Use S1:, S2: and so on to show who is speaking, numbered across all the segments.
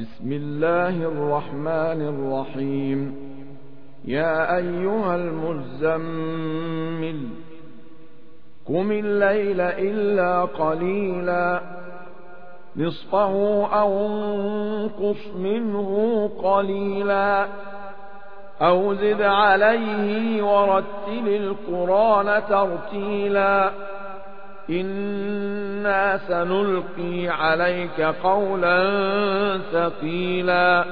S1: بسم الله الرحمن الرحيم. يا أيها المزمل قم الليل إلا قليلا نصفه أو انقص منه قليلا أو زد عليه ورتل القرآن ترتيلا إنا سنلقي عليك قولا ثقيلا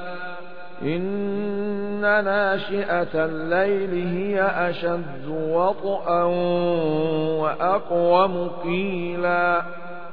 S1: إن ناشئة الليل هي أشد وطئا وأقوم قيلا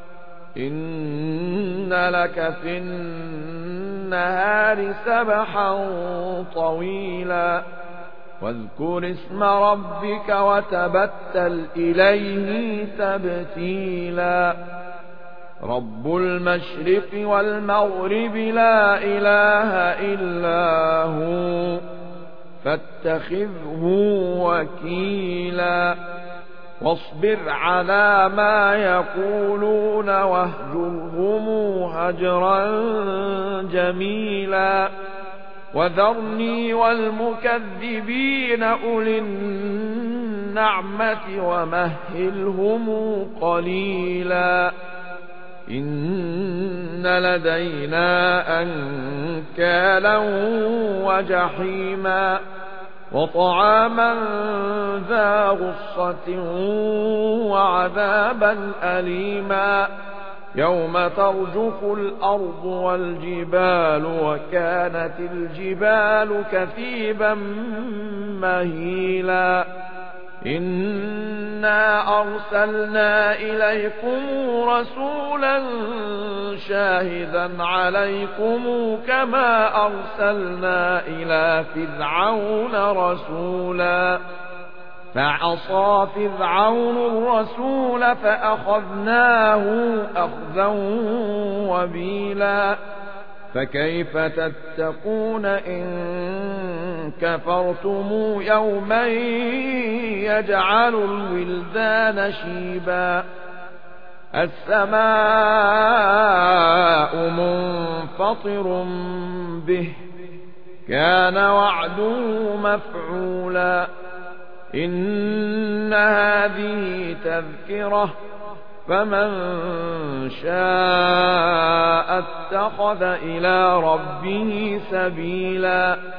S1: إن لك في النهار سبحا طويلا واذكر اسم ربك وتبتل إليه تبتيلا رب المشرق والمغرب لا إله إلا هو فاتخذه وكيلا واصبر على ما يقولون واهجرهم هجرا جميلا وذرني والمكذبين أولي النعمة ومهلهم قليلا إن لدينا أنكالا وجحيما وطعاما ذا غصة وعذابا أليما يوم ترجف الأرض والجبال وكانت الجبال كثيبا مهيلا إنا أرسلنا إليكم رسولا شاهدا عليكم كما أرسلنا إلى فرعون رسولا فعصى فرعون الرسول فأخذناه أخذا وبيلا فكيف تتقون إن كفرتم يوما يجعل الولدان شيبا السماء منفطر به كان وعده مفعولا إن هذه تذكرة فمن شاء اتخذ إلى ربه سبيلا